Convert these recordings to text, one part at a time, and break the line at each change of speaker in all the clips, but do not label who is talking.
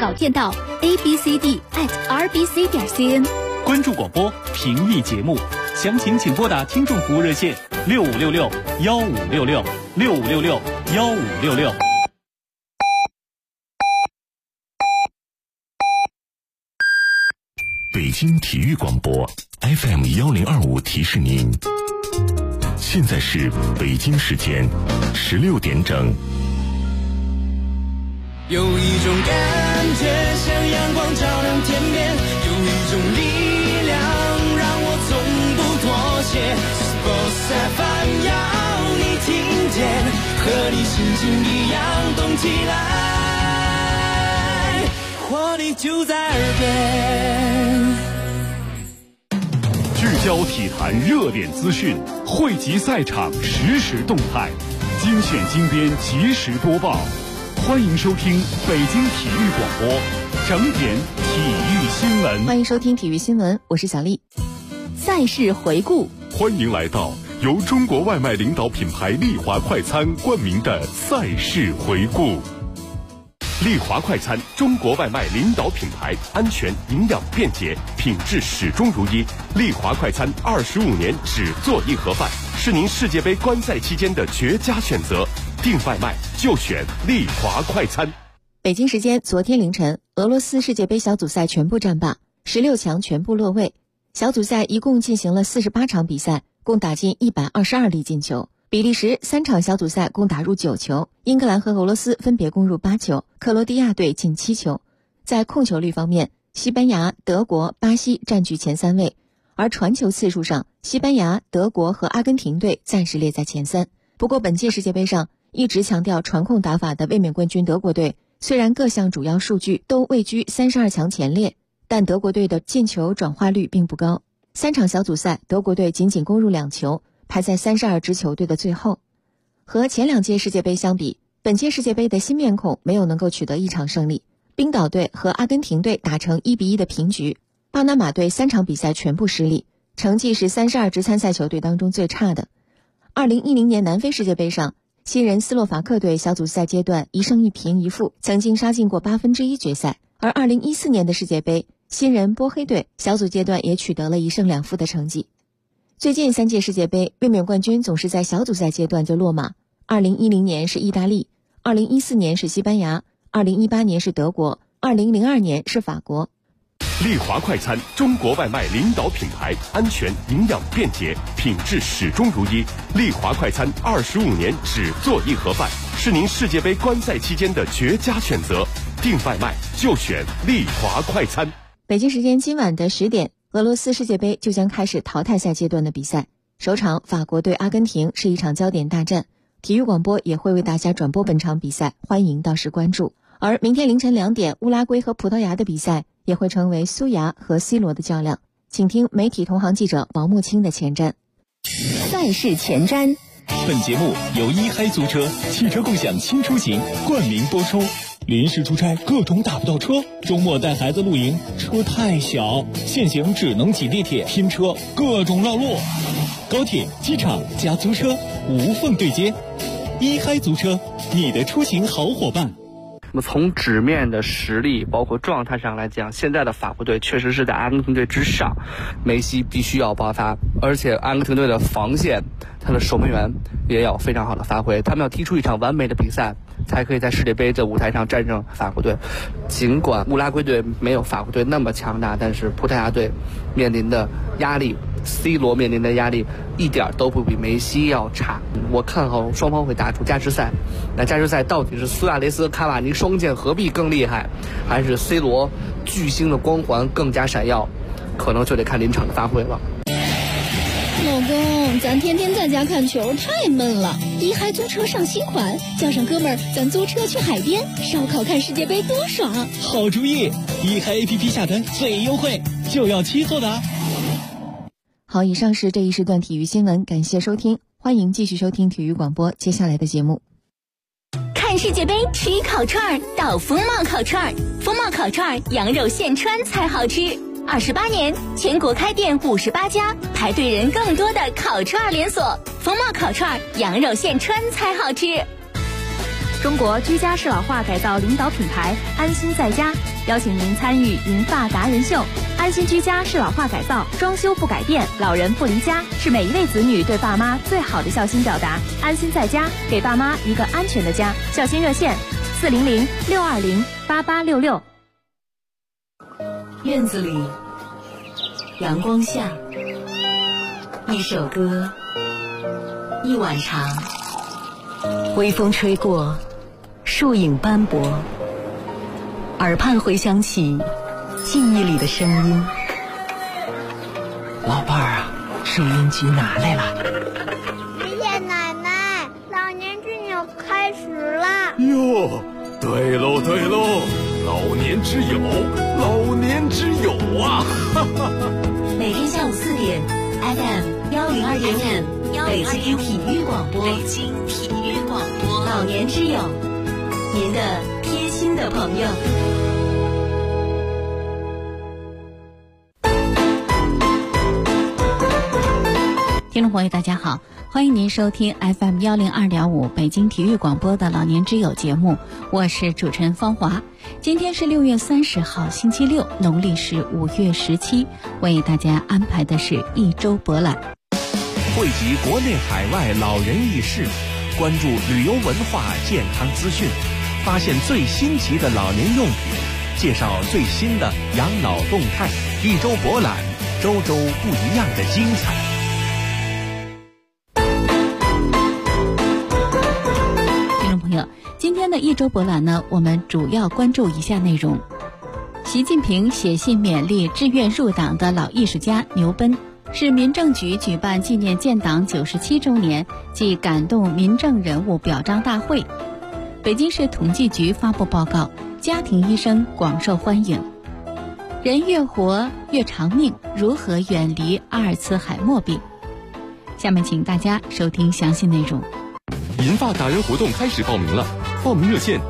稿电到 abcd@rbc.cn。
关注广播，评议节目，详情请拨打听众服务热线6566-1566-6566-1566。
北京体育广播 FM1025提示您，现在是北京时间16点整。
有一种感觉像阳光照亮天边，有一种力量让我从不妥协。Sports FM 要你听见，和你心情一样动起来，活力就在耳边。
聚焦体坛热点资讯，汇集赛场实时动态，精选精编及时播报。欢迎收听北京体育广播整点体育新闻。
欢迎收听体育新闻，我是小丽。赛事回顾，
欢迎来到由中国外卖领导品牌丽华快餐冠名的赛事回顾。丽华快餐，中国外卖领导品牌，安全、营养、便捷，品质始终如一。丽华快餐25年只做一盒饭，是您世界杯观赛期间的绝佳选择。订外卖就选丽华快餐。
北京时间昨天凌晨，俄罗斯世界杯小组赛全部战罢，16强全部落位。小组赛一共进行了48场比赛，共打进122粒进球。比利时3场小组赛共打入9球，英格兰和俄罗斯分别攻入8球，克罗地亚队进7球。在控球率方面，西班牙、德国、巴西占据前3位，而传球次数上，西班牙、德国和阿根廷队暂时列在前3。不过本届世界杯上一直强调传控打法的卫冕冠军德国队，虽然各项主要数据都位居32强前列，但德国队的进球转化率并不高。3场小组赛，德国队仅仅攻入2球，排在32支球队的最后。和前2届世界杯相比，本届世界杯的新面孔没有能够取得一场胜利。冰岛队和阿根廷队打成1-1的平局，巴拿马队3场比赛全部失利，成绩是32支参赛球队当中最差的。2010年南非世界杯上，新人斯洛伐克队小组赛阶段1胜1平1负，曾经杀进过1/8决赛。而2014年的世界杯，新人波黑队小组阶段也取得了1胜2负的成绩。最近3届世界杯，卫冕冠军总是在小组赛阶段就落马。2010年是意大利，2014年是西班牙，2018年是德国，2002年是法国。
丽华快餐，中国外卖领导品牌，安全、营养、便捷，品质始终如一。丽华快餐25年只做一盒饭，是您世界杯观赛期间的绝佳选择。订外卖就选丽华快餐。
北京时间今晚的10点，俄罗斯世界杯就将开始淘汰赛阶段的比赛。首场法国对阿根廷是一场焦点大战，体育广播也会为大家转播本场比赛，欢迎到时关注。而明天凌晨2点，乌拉圭和葡萄牙的比赛也会成为苏牙和 C 罗的较量，请听媒体同行记者王木青的前瞻。
赛事前瞻。
本节目由一嗨租车汽车共享新出行冠名播出。临时出差各种打不到车，周末带孩子露营车太小，现行只能挤地铁拼车，各种绕路。高铁、机场加租车无缝对接，一嗨租车，你的出行好伙伴。
那么从纸面的实力包括状态上来讲，现在的法国队确实是在阿根廷队之上，梅西必须要爆发，而且阿根廷队的防线，他的守门员也要非常好的发挥，他们要踢出一场完美的比赛，才可以在世界杯的舞台上战胜法国队。尽管乌拉圭队没有法国队那么强大，但是葡萄牙队面临的压力，C 罗面临的压力一点都不比梅西要差。我看好双方会打出加时赛。那加时赛到底是苏亚雷斯、卡瓦尼双剑合璧更厉害，还是 C 罗巨星的光环更加闪耀？可能就得看临场的发挥了。
老公，咱天天在家看球太闷了，一嗨租车上新款，叫上哥们儿，咱租车去海边烧烤看世界杯多爽！
好主意，一嗨 APP 下单最优惠，就要7后的。
好，以上是这一时段体育新闻，感谢收听，欢迎继续收听体育广播接下来的节目。
看世界杯吃烤串到风貌烤串，风貌烤串羊肉现穿才好吃。28年，全国开店58家，排队人更多的烤串连锁。风貌烤串羊肉现穿才好吃。
中国居家适老化改造领导品牌安心在家邀请您参与银发达人秀。安心居家适老化改造，装修不改变，老人不离家，是每一位子女对爸妈最好的孝心表达。安心在家，给爸妈一个安全的家。孝心热线：400-620-8866。
院子里，阳光下，一首歌，一碗茶，微风吹过，树影斑驳，耳畔回响起记忆里的声音。
老伴儿啊，收音机拿来了。
爷爷奶奶，老年之友开始了。
哟，对喽对喽，老年之友，老年之友啊！
每天下午4点 FM102.5，北京体育广播，北京体育广播，老年之友，您的贴心的朋友。
听众朋友大家好，欢迎您收听 FM102.5 北京体育广播的老年之友节目，我是主持人方华。今天是6月30号星期六，农历是5月17，为大家安排的是一周博览，
汇集国内海外老人轶事，关注旅游文化健康资讯，发现最新奇的老年用品，介绍最新的养老动态。一周博览，周周不一样的精彩。
今天的一周博览呢，我们主要关注以下内容：习近平写信勉励志愿入党的老艺术家牛奔，市民政局举办纪念建党97周年暨感动民政人物表彰大会。北京市统计局发布报告，家庭医生广受欢迎。人越活越长命，如何远离阿尔茨海默病？下面请大家收听详细内容。
银发达人活动开始报名了，报名热线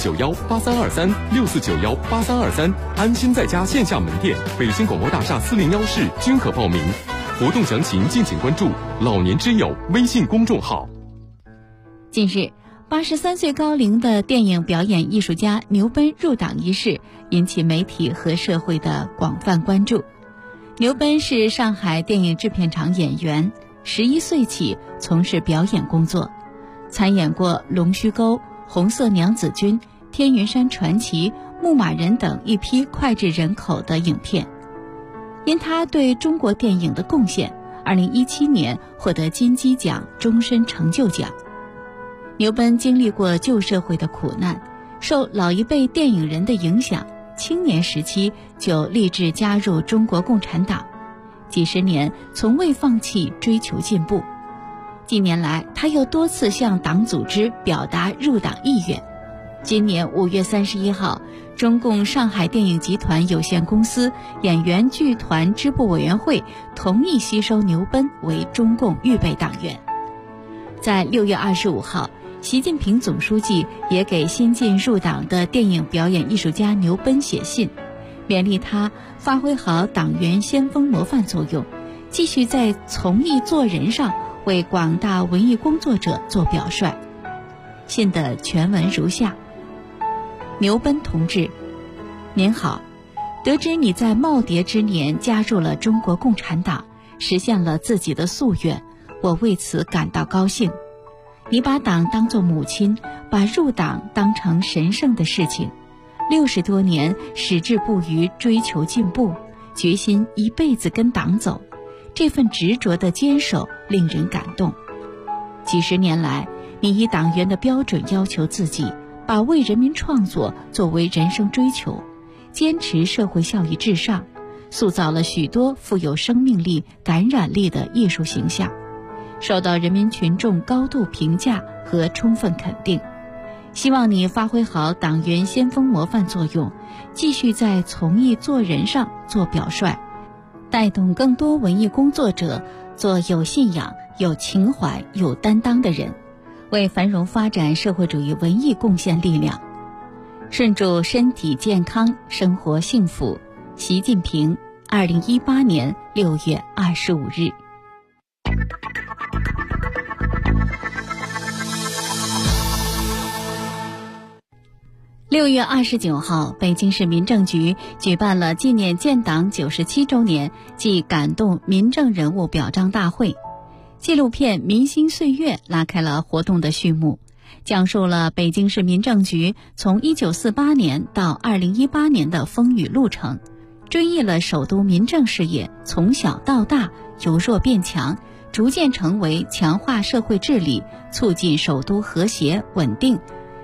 64918323，64918323，安心在家线下门店，北京广播大厦401室均可报名。活动详情敬请关注老年之友微信公众号。
近日，83岁高龄的电影表演艺术家牛奔入党一事引起媒体和社会的广泛关注。牛奔是上海电影制片厂演员，11岁起从事表演工作，参演过《龙须沟》《红色娘子军》《天云山传奇》《牧马人》等一批脍炙人口的影片。因他对中国电影的贡献，2017年获得金鸡奖终身成就奖。牛奔经历过旧社会的苦难，受老一辈电影人的影响，青年时期就立志加入中国共产党，几十年从未放弃追求进步。近年来，他又多次向党组织表达入党意愿。今年5月31号，中共上海电影集团有限公司演员剧团支部委员会同意吸收牛奔为中共预备党员。在6月25号，习近平总书记也给新晋入党的电影表演艺术家牛奔写信，勉励他发挥好党员先锋模范作用，继续在从艺做人上为广大文艺工作者做表率。信的全文如下：牛奔同志，您好，得知你在耄耋之年加入了中国共产党，实现了自己的夙愿，我为此感到高兴。你把党当作母亲，把入党当成神圣的事情，60多年矢志不渝追求进步，决心一辈子跟党走，这份执着的坚守令人感动。几十年来，你以党员的标准要求自己，把为人民创作作为人生追求，坚持社会效益至上，塑造了许多富有生命力、感染力的艺术形象，受到人民群众高度评价和充分肯定。希望你发挥好党员先锋模范作用，继续在从艺做人上做表率，带动更多文艺工作者做有信仰、有情怀、有担当的人，为繁荣发展社会主义文艺贡献力量。顺祝身体健康，生活幸福。习近平，2018年6月25日。
6月29号，北京市民政局举办了纪念建党97周年暨感动民政人物表彰大会。纪录片《民心岁月》拉开了活动的序幕，讲述了北京市民政局从1948年到2018年的风雨路程，追忆了首都民政事业从小到大由弱变强，逐渐成为强化社会治理、促进首都和谐稳定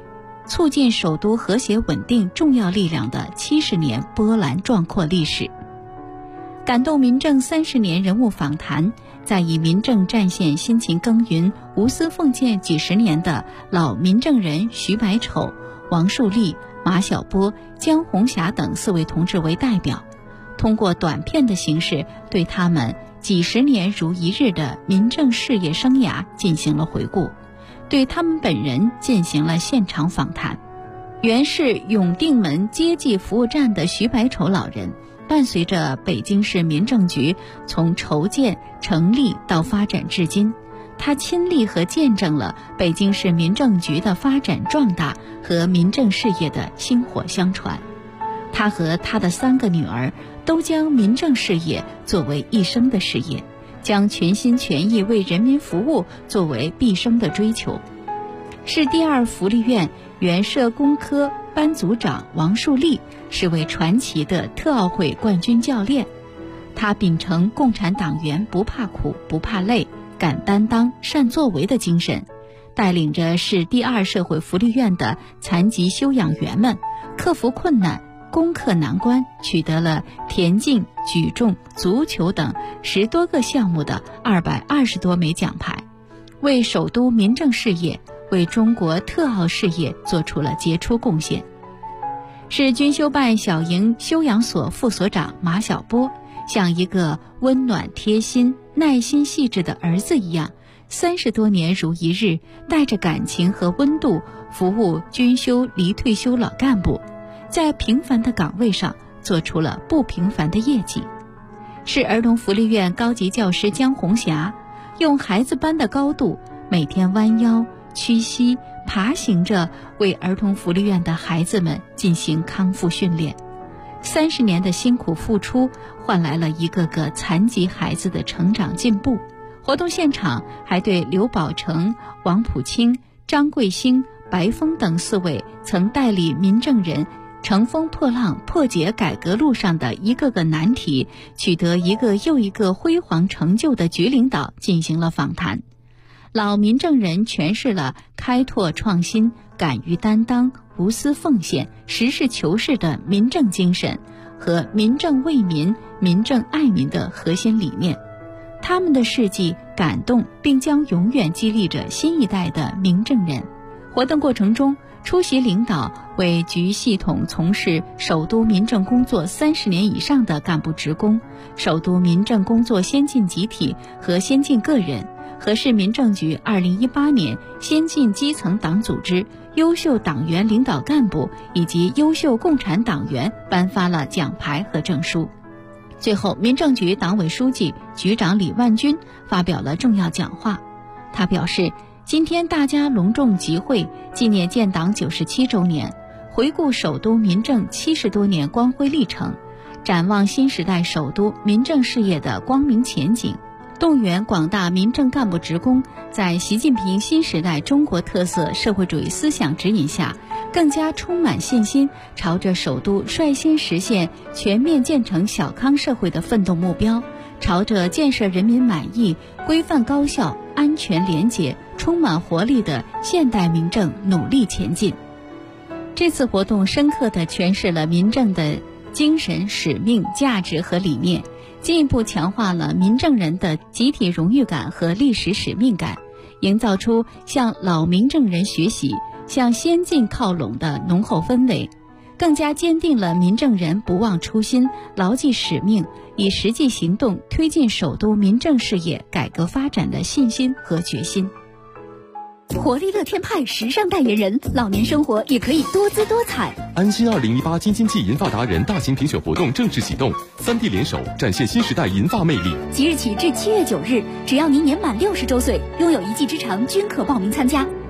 重要力量的70年波澜壮阔历史。感动民政30年人物访谈，在以民政战线辛勤耕耘、无私奉献几十年的老民政人徐百丑、王树立、马晓波、江红霞等4位同志为代表，通过短片的形式对他们几十年如一日的民政事业生涯进行了回顾，对他们本人进行了现场访谈。原是永定门接济服务站的徐百丑老人，伴随着北京市民政局从筹建、成立到发展至今，他亲历和见证了北京市民政局的发展壮大和民政事业的薪火相传。他和他的3个女儿都将民政事业作为一生的事业，将全心全意为人民服务作为毕生的追求。市第2福利院原社工科班组长王树立是位传奇的特奥会冠军教练，他秉承共产党员不怕苦、不怕累、敢担当、善作为的精神，带领着市第2社会福利院的残疾休养员们克服困难、攻克难关，取得了田径、举重、足球等10多个项目的220多枚奖牌，为首都民政事业、为中国特奥事业做出了杰出贡献。市军修办小营休养所副所长马晓波，像一个温暖贴心、耐心细致的儿子一样，30多年如一日，带着感情和温度服务军修离退休老干部，在平凡的岗位上做出了不平凡的业绩。市儿童福利院高级教师江红霞用孩子般的高度，每天弯腰屈膝爬行着，为儿童福利院的孩子们进行康复训练。30年的辛苦付出，换来了一个个残疾孩子的成长进步。活动现场还对刘宝成、王普清、张桂兴、白峰等4位曾代理民政人乘风破浪、破解改革路上的一个个难题，取得一个又一个辉煌成就的局领导进行了访谈。老民政人诠释了开拓创新、敢于担当、无私奉献、实事求是的民政精神和民政为民、民政爱民的核心理念。他们的事迹感动并将永远激励着新一代的民政人。活动过程中，出席领导为局系统从事首都民政工作30年以上的干部职工、首都民政工作先进集体和先进个人，和市民政局2018年先进基层党组织优秀党员领导干部以及优秀共产党员颁发了奖牌和证书。最后，民政局党委书记、局长李万军发表了重要讲话。他表示，今天大家隆重集会，纪念建党97周年，回顾首都民政70多年光辉历程，展望新时代首都民政事业的光明前景，动员广大民政干部职工在习近平新时代中国特色社会主义思想指引下，更加充满信心，朝着首都率先实现全面建成小康社会的奋斗目标，朝着建设人民满意、规范高效、安全廉洁、充满活力的现代民政努力前进。这次活动深刻地诠释了民政的精神、使命、价值和理念，进一步强化了民政人的集体荣誉感和历史使命感，营造出向老民政人学习、向先进靠拢的浓厚氛围，更加坚定了民政人不忘初心、牢记使命，以实际行动推进首都民政事业改革发展的信心和决心。
活力乐天派时尚代言人，老年生活也可以多姿多彩。
安心2018京津冀银发达人大型评选活动正式启动，3地联手展现新时代银发魅力。
即日起至7月9日，只要您年满60周岁，拥有一技之长，均可报名参加。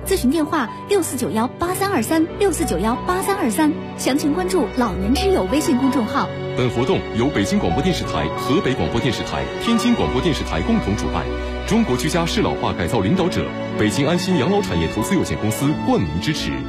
咨询电话6491832364918323，详情关注老年之友微信公众号。
本活动由北京广播电视台、河北广播电视台、天津广播电视台共同主办，中国居家适老化改造领导者北京安心养老产业投资有限公司冠名支持。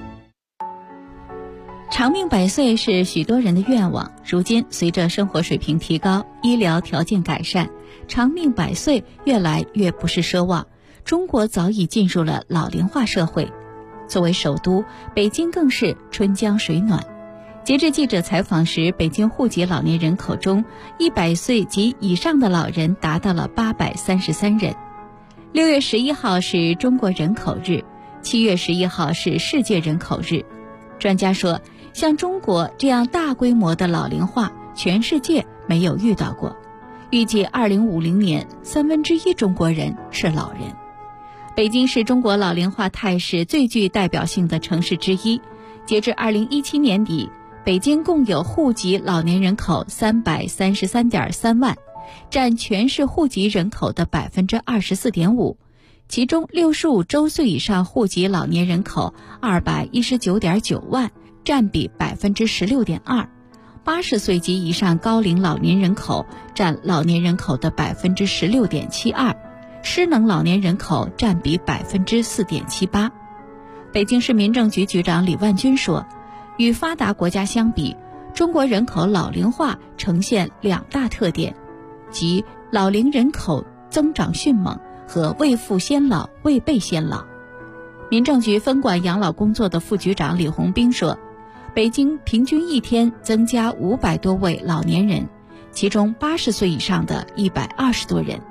长命百岁是许多人的愿望，如今随着生活水平提高，医疗条件改善，长命百岁越来越不是奢望。中国早已进入了老龄化社会，作为首都，北京更是春江水暖。截至记者采访时，北京户籍老年人口中100岁及以上的老人达到了833人。6月11号是中国人口日，7月11号是世界人口日。专家说，像中国这样大规模的老龄化，全世界没有遇到过。预计2050年1/3中国人是老人。北京是中国老龄化态势最具代表性的城市之一。截至2017年底，北京共有户籍老年人口333.3万，占全市户籍人口的24.5%，其中65周岁以上户籍老年人口219.9万，占比16.2%，80岁及以上高龄老年人口占老年人口的16.72%，失能老年人口占比4.78%。北京市民政局局长李万军说，与发达国家相比，中国人口老龄化呈现2大特点，即老龄人口增长迅猛和未富先老、未备先老。民政局分管养老工作的副局长李红兵说，北京平均一天增加500多位老年人，其中80岁以上的120多人。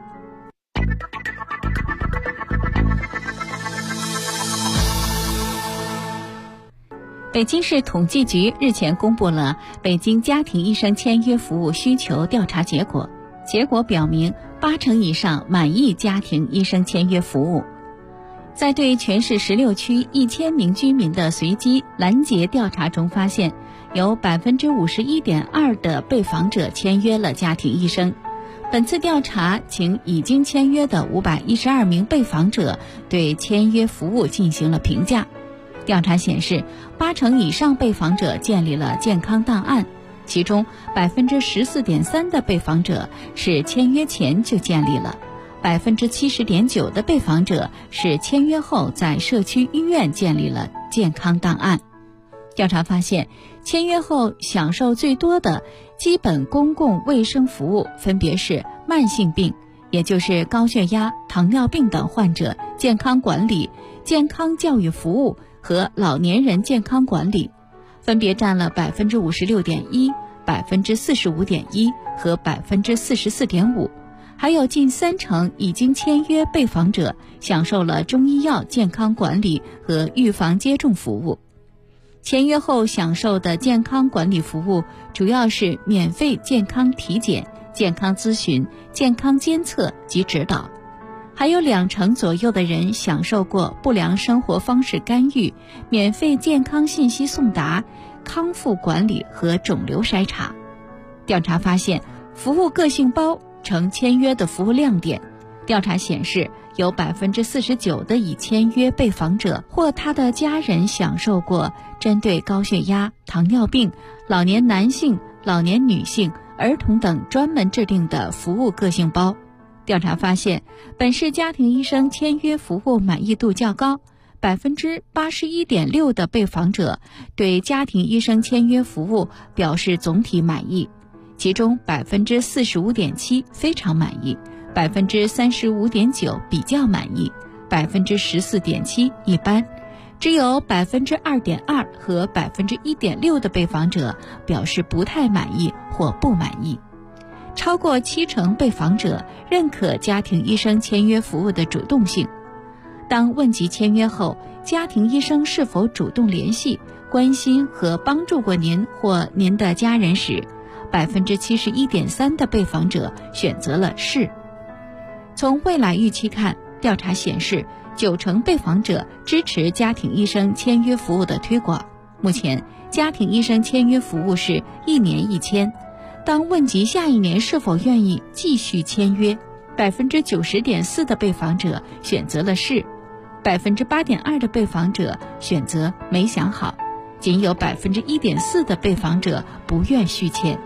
北京市统计局日前公布了北京家庭医生签约服务需求调查结果，结果表明80%以上满意家庭医生签约服务。在对全市16区1000名居民的随机拦截调查中发现，有51.2%的被访者签约了家庭医生。本次调查请已经签约的512名被访者对签约服务进行了评价。调查显示，80%以上被访者建立了健康档案，其中14.3%的被访者是签约前就建立了，70.9%的被访者是签约后在社区医院建立了健康档案。调查发现，签约后享受最多的基本公共卫生服务分别是慢性病，也就是高血压、糖尿病等患者健康管理、健康教育服务和老年人健康管理，分别占了56.1%、45.1%和44.5%。还有近30%已经签约被访者享受了中医药健康管理和预防接种服务。签约后享受的健康管理服务主要是免费健康体检、健康咨询、健康监测及指导。还有2%左右的人享受过不良生活方式干预、免费健康信息送达、康复管理和肿瘤筛查。调查发现，服务个性包成签约的服务亮点。调查显示，有49%的已签约被访者或他的家人享受过针对高血压、糖尿病、老年男性、老年女性、儿童等专门制定的服务个性包。调查发现，本市家庭医生签约服务满意度较高，81.6%的被访者对家庭医生签约服务表示总体满意，其中45.7%非常满意，35.9%比较满意，14.7%一般，只有2.2%和1.6%的被访者表示不太满意或不满意。超过70%被访者认可家庭医生签约服务的主动性。当问及签约后，家庭医生是否主动联系、关心和帮助过您或您的家人时，71.3%的被访者选择了是。从未来预期看，调查显示90%被访者支持家庭医生签约服务的推广。目前，家庭医生签约服务是1年1签。当问及下一年是否愿意继续签约，90.4%的被访者选择了是 8.2%的被访者选择没想好，仅有1.4%的被访者不愿续签。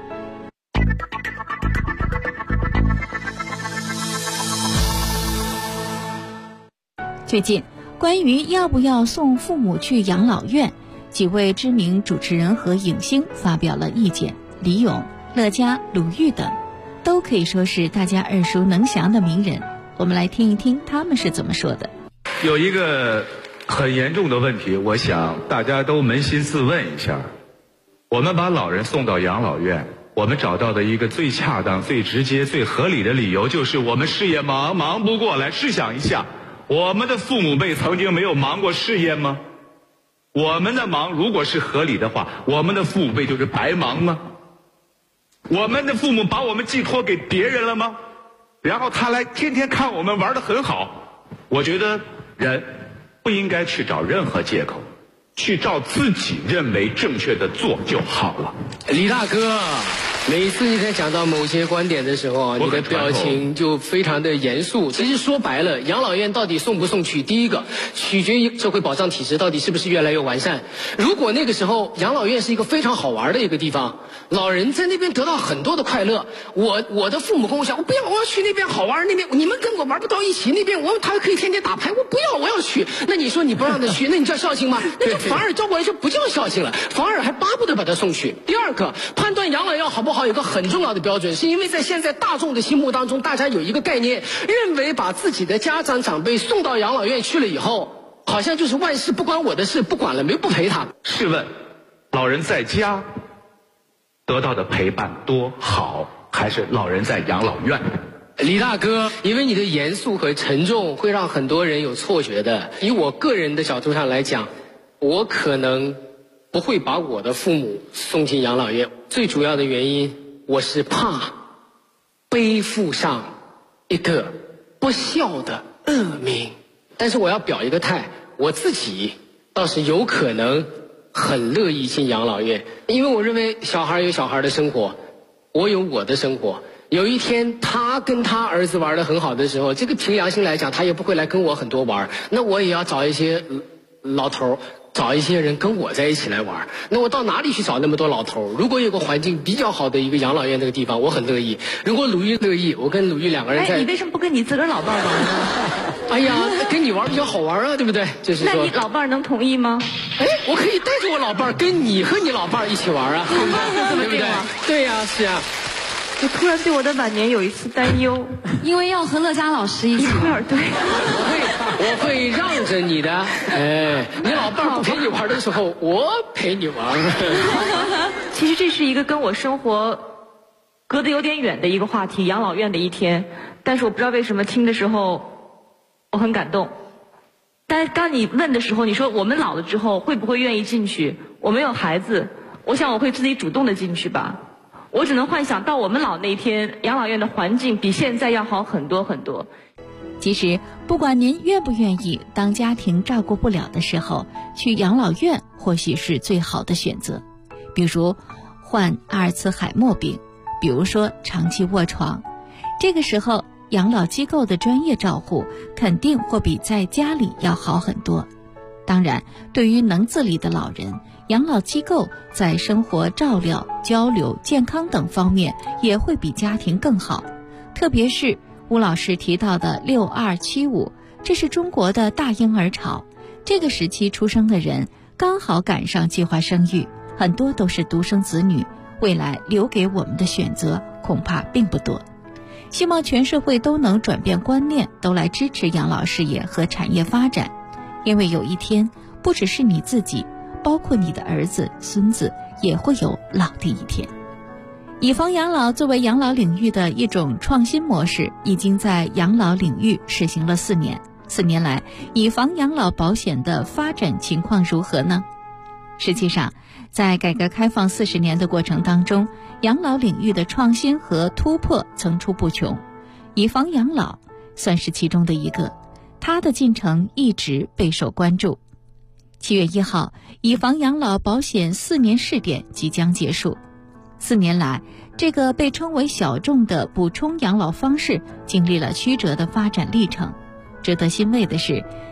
最近，关于要不要送父母去养老院，几位知名主持人和影星发表了意见。李咏、乐嘉、鲁豫等都可以说是大家耳熟能详的名人，我们来听一听他们是怎么说的。
有一个很严重的问题，我想大家都扪心自问一下，我们把老人送到养老院，我们找到的一个最恰当、最直接、最合理的理由就是我们事业忙，忙不过来。试想一下，我们的父母辈曾经没有忙过事业吗？我们的忙如果是合理的话，我们的父母辈就是白忙吗？我们的父母把我们寄托给别人了吗？然后他来天天看我们玩得很好。我觉得人不应该去找任何借口，去照自己认为正确的做就好了。
李大哥，每次你在讲到某些观点的时候，你的表情就非常的严肃。其实说白了，养老院到底送不送去，第一个取决于社会保障体制到底是不是越来越完善。如果那个时候养老院是一个非常好玩的一个地方，老人在那边得到很多的快乐，我的父母跟我讲，我不要，我要去那边好玩，那边你们跟我玩不到一起，那边他可以天天打牌，我不要，我要去。那你说你不让他去，那你叫孝敬吗？那就反而照过来就不叫孝敬了，反而还巴不得把他送去。第二个，判断养老院好不好有个很重要的标准，是因为在现在大众的心目当中，大家有一个概念，认为把自己的家长长辈送到养老院去了以后，好像就是万事不关我的事，不管了，不陪他。
试问，老人在家得到的陪伴多好，还是老人在养老院？
李大哥，因为你的严肃和沉重会让很多人有错觉的。以我个人的角度上来讲，我可能不会把我的父母送进养老院，最主要的原因，我是怕背负上一个不孝的恶名。但是我要表一个态，我自己倒是有可能很乐意进养老院，因为我认为小孩有小孩的生活，我有我的生活。有一天他跟他儿子玩得很好的时候，这个凭良心来讲，他也不会来跟我很多玩，那我也要找一些老头，找一些人跟我在一起来玩。那我到哪里去找那么多老头？如果有个环境比较好的一个养老院那个地方，我很乐意。如果鲁豫乐意，我跟鲁豫两个人在。
你为什么不跟你自个儿老伴玩呢？
哎呀，跟你玩比较好玩啊，对不对？就是说，
那你老伴能同意吗？
哎，我可以带着我老伴跟你和你老伴一起玩啊，对不对？对呀，是啊。
我突然对我的晚年有一丝担忧，
因为要和乐嘉老师一起玩。
对，
我会让着你的。哎，你老伴不陪你玩的时候，我陪你玩。
其实这是一个跟我生活隔得有点远的一个话题，养老院的一天。但是我不知道为什么听的时候我很感动。但是当你问的时候，你说我们老了之后会不会愿意进去？我没有孩子，我想我会自己主动的进去吧。我只能幻想到我们老那一天，养老院的环境比现在要好很多很多。
其实不管您愿不愿意，当家庭照顾不了的时候，去养老院或许是最好的选择。比如患阿尔茨海默病，比如说长期卧床，这个时候养老机构的专业照护肯定会比在家里要好很多。当然，对于能自理的老人，养老机构在生活照料、交流、健康等方面也会比家庭更好。特别是吴老师提到的6275，这是中国的大婴儿潮，这个时期出生的人刚好赶上计划生育，很多都是独生子女，未来留给我们的选择恐怕并不多。希望全社会都能转变观念，都来支持养老事业和产业发展，因为有一天不只是你自己，包括你的儿子、孙子也会有老的一天。以房养老作为养老领域的一种创新模式，已经在养老领域实行了4年。4年来，以房养老保险的发展情况如何呢？实际上，在改革开放40年的过程当中，养老领域的创新和突破层出不穷，以房养老算是其中的一个，它的进程一直备受关注。7月1号，以房养老保险4年试点即将结束。4年来，这个被称为小众的补充养老方式经历了曲折的发展历程。值得欣慰的是，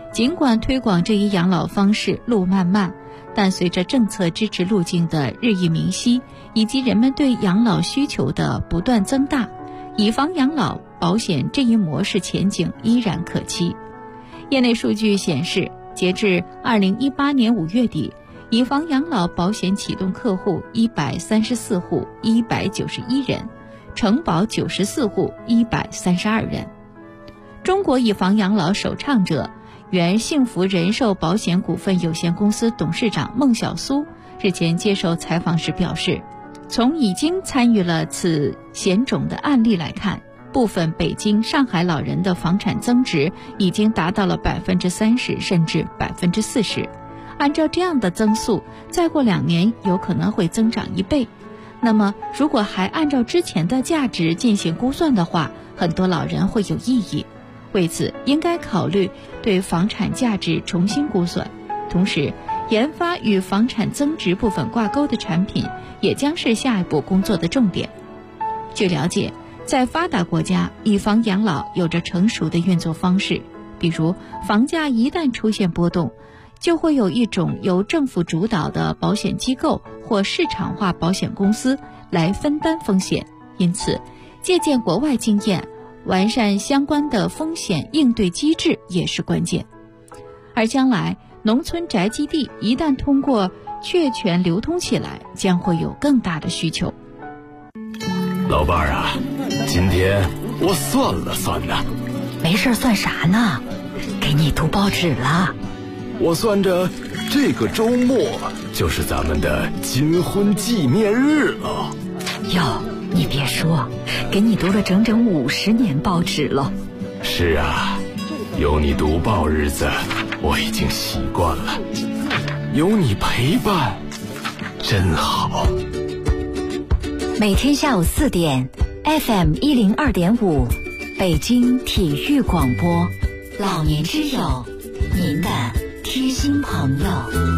尽管推广这一养老方式路漫漫，但随着政策支持路径的日益明晰，以及人们对养老需求的不断增大，以房养老保险这一模式前景依然可期。业内数据显示，截至2018年5月底，以房养老保险启动客户134户191人，承保94户132人。中国以房养老首倡者原幸福人寿保险股份有限公司董事长孟晓苏日前接受采访时表示，从已经参与了此险种的案例来看，部分北京、上海老人的房产增值已经达到了30%甚至40%。按照这样的增速，再过2年有可能会增长1倍。那么如果还按照之前的价值进行估算的话，很多老人会有异议。为此，应该考虑对房产价值重新估算，同时研发与房产增值部分挂钩的产品也将是下一步工作的重点。据了解，在发达国家，以房养老有着成熟的运作方式，比如房价一旦出现波动，就会有一种由政府主导的保险机构或市场化保险公司来分担风险。因此，借鉴国外经验，完善相关的风险应对机制也是关键。而将来农村宅基地一旦通过确权流通起来，将会有更大的需求。
老伴儿啊，今天我算了算呢。
没事算啥呢？给你读报纸了。
我算着这个周末就是咱们的金婚纪念日了。
哟，你别说，给你读了整整50年报纸了。
是啊，有你读报日子我已经习惯了，有你陪伴真好。
每天下午4点 FM 102.5北京体育广播，老年之友，您的贴心朋友。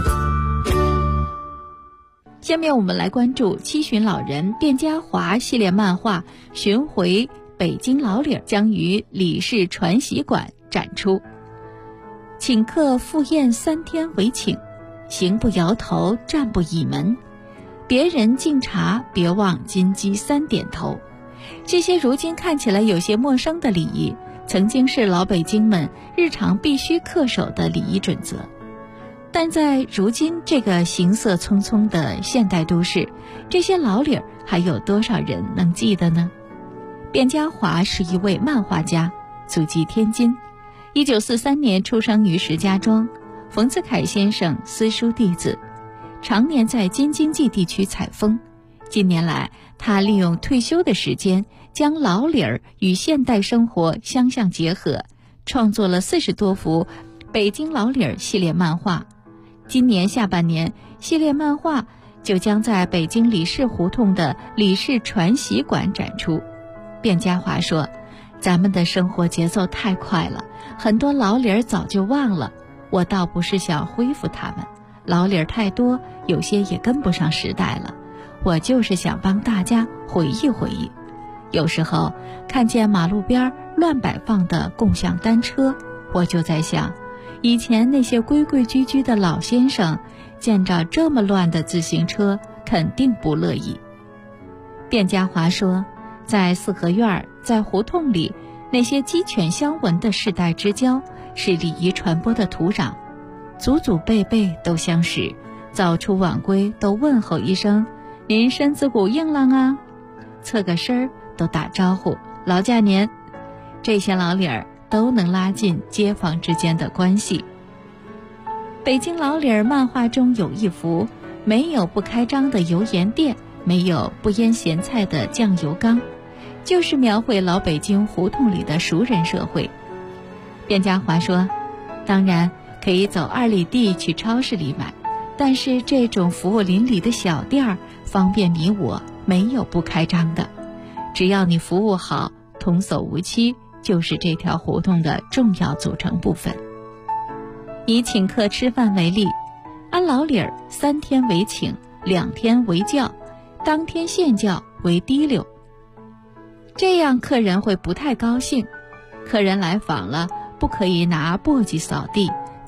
下面我们来关注七旬老人卞嘉华系列漫画寻回北京老理儿将于李氏传习馆展出。请客赴宴3天为请，行不摇头，站不倚门，别人敬茶，别忘金鸡3点头。这些如今看起来有些陌生的礼仪，曾经是老北京们日常必须恪守的礼仪准则。但在如今这个行色匆匆的现代都市，这些老理儿还有多少人能记得呢？卞嘉华是一位漫画家，祖籍天津，1943年出生于石家庄，冯子恺先生私塾弟子，常年在京津冀地区采风。近年来，他利用退休的时间，将老理儿与现代生活相相结合，创作了40多幅北京老理儿系列漫画。今年下半年，系列漫画就将在北京李氏胡同的李氏传习馆展出。卞嘉华说，咱们的生活节奏太快了，很多老理儿早就忘了，我倒不是想恢复他们，老理儿太多，有些也跟不上时代了，我就是想帮大家回忆回忆。有时候看见马路边乱摆放的共享单车，我就在想，以前那些规规矩矩的老先生见着这么乱的自行车肯定不乐意。卞嘉华说，在四合院，在胡同里，那些鸡犬相闻的世代之交是礼仪传播的土壤，祖祖辈辈都相识，早出晚归都问候一声，您身子骨硬朗啊，侧个身都打招呼，劳驾您。这些老理儿都能拉近街坊之间的关系。北京老理儿漫画中有一幅没有不开张的油盐店，没有不腌咸菜的酱油缸，就是描绘老北京胡同里的熟人社会。卞嘉华说，当然可以走2里地去超市里买，但是这种服务邻里的小店儿方便你我，没有不开张的，只要你服务好，童叟无欺，就是这条胡同的重要组成部分。以请客吃饭为例，按老理儿3天为请，2天为叫，当天现叫为滴溜，这样客人会不太高兴。客人来访了，不可以拿簸箕扫地，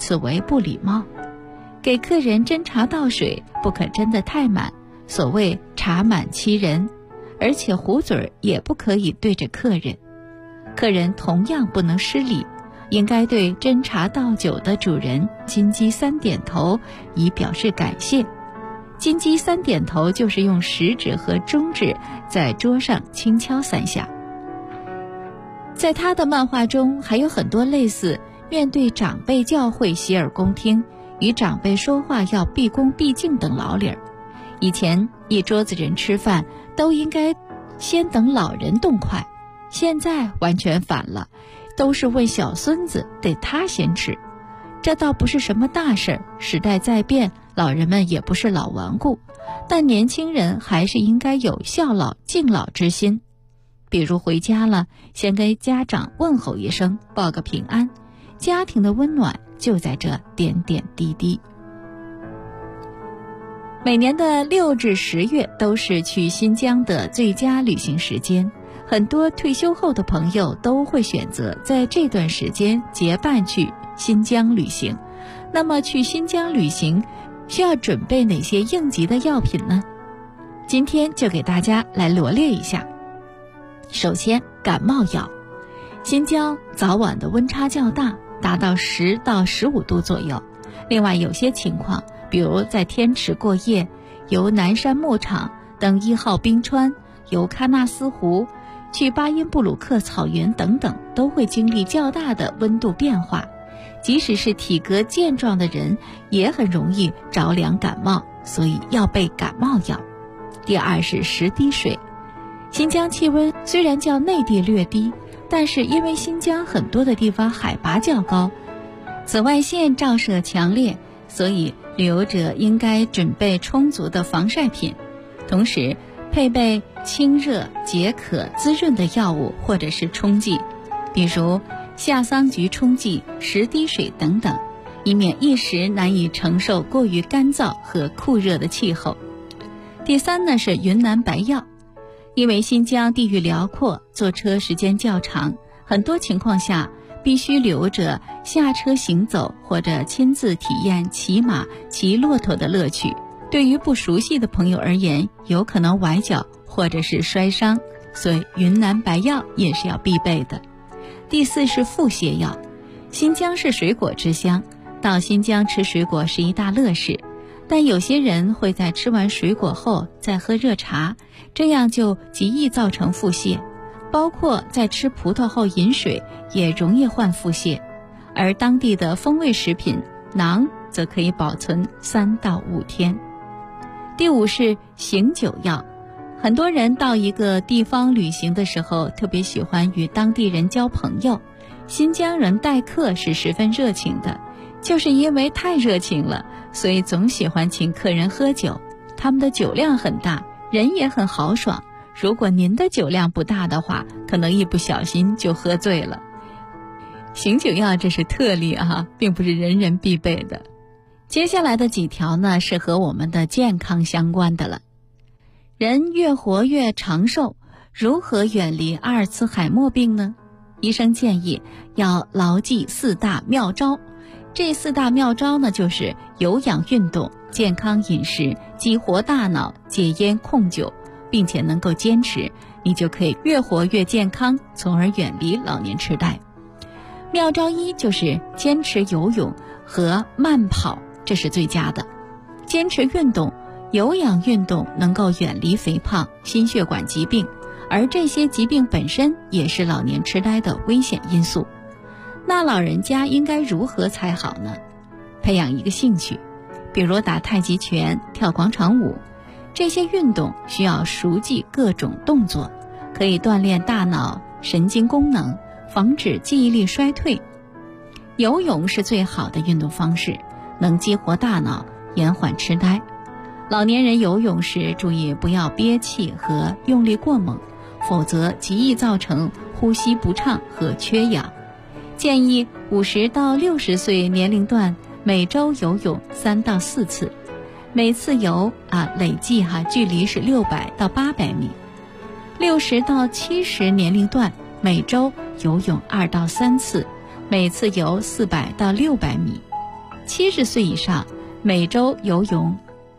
此为不礼貌。给客人斟茶倒水不可斟得太满，所谓茶满欺人，而且壶嘴也不可以对着客人。客人同样不能失礼，应该对斟茶倒酒的主人金鸡3点头，以表示感谢。金鸡3点头就是用食指和中指在桌上轻敲3下。在他的漫画中还有很多类似面对长辈教诲洗耳恭听，与长辈说话要毕恭毕敬等老理儿。以前一桌子人吃饭都应该先等老人动筷，现在完全反了，都是问小孙子得他先吃。这倒不是什么大事儿，时代在变，老人们也不是老顽固，但年轻人还是应该有孝老敬老之心。比如回家了，先跟家长问候一声，报个平安，家庭的温暖就在这点点滴滴。每年的6至10月都是去新疆的最佳旅行时间，很多退休后的朋友都会选择在这段时间结伴去新疆旅行。那么去新疆旅行需要准备哪些应急的药品呢？今天就给大家来罗列一下。首先，感冒药。新疆早晚的温差较大，达到10到15度左右。另外有些情况，比如在天池过夜，游南山牧场，登1号冰川，游喀纳斯湖，去巴音布鲁克草原等等，都会经历较大的温度变化。即使是体格健壮的人也很容易着凉感冒，所以要备感冒药。第二是10滴水。新疆气温虽然较内地略低，但是因为新疆很多的地方海拔较高，紫外线照射强烈，所以旅游者应该准备充足的防晒品，同时配备清热解渴滋润的药物或者是冲剂，比如夏桑菊冲剂、10滴水等等，以免一时难以承受过于干燥和酷热的气候。第三呢是云南白药。因为新疆地域辽阔，坐车时间较长，很多情况下必须旅游者下车行走或者亲自体验骑马、骑骆驼的乐趣。对于不熟悉的朋友而言，有可能崴脚或者是摔伤，所以云南白药也是要必备的。第四是腹泻药。新疆是水果之乡，到新疆吃水果是一大乐事，但有些人会在吃完水果后再喝热茶，这样就极易造成腹泻。包括在吃葡萄后饮水也容易患腹泻，而当地的风味食品馕则可以保存3到5天。第五是醒酒药。很多人到一个地方旅行的时候，特别喜欢与当地人交朋友。新疆人待客是十分热情的，就是因为太热情了，所以总喜欢请客人喝酒。他们的酒量很大，人也很豪爽。如果您的酒量不大的话，可能一不小心就喝醉了。醒酒药这是特例啊，并不是人人必备的。接下来的几条呢，是和我们的健康相关的了。人越活越长寿，如何远离阿尔茨海默病呢？医生建议要牢记4大妙招。这4大妙招呢，就是有氧运动、健康饮食、激活大脑、戒烟控酒，并且能够坚持，你就可以越活越健康，从而远离老年痴呆。妙招1就是坚持游泳和慢跑，这是最佳的。坚持运动，有氧运动能够远离肥胖、心血管疾病，而这些疾病本身也是老年痴呆的危险因素。那老人家应该如何才好呢？培养一个兴趣，比如打太极拳、跳广场舞，这些运动需要熟记各种动作，可以锻炼大脑神经功能，防止记忆力衰退。游泳是最好的运动方式，能激活大脑，延缓痴呆。老年人游泳时注意不要憋气和用力过猛，否则极易造成呼吸不畅和缺氧。建议50到60岁年龄段每周游泳3到4次，每次游累计距离是600到800米。60到70年龄段每周游泳2到3次，每次游400到600米。 70岁以上每周游泳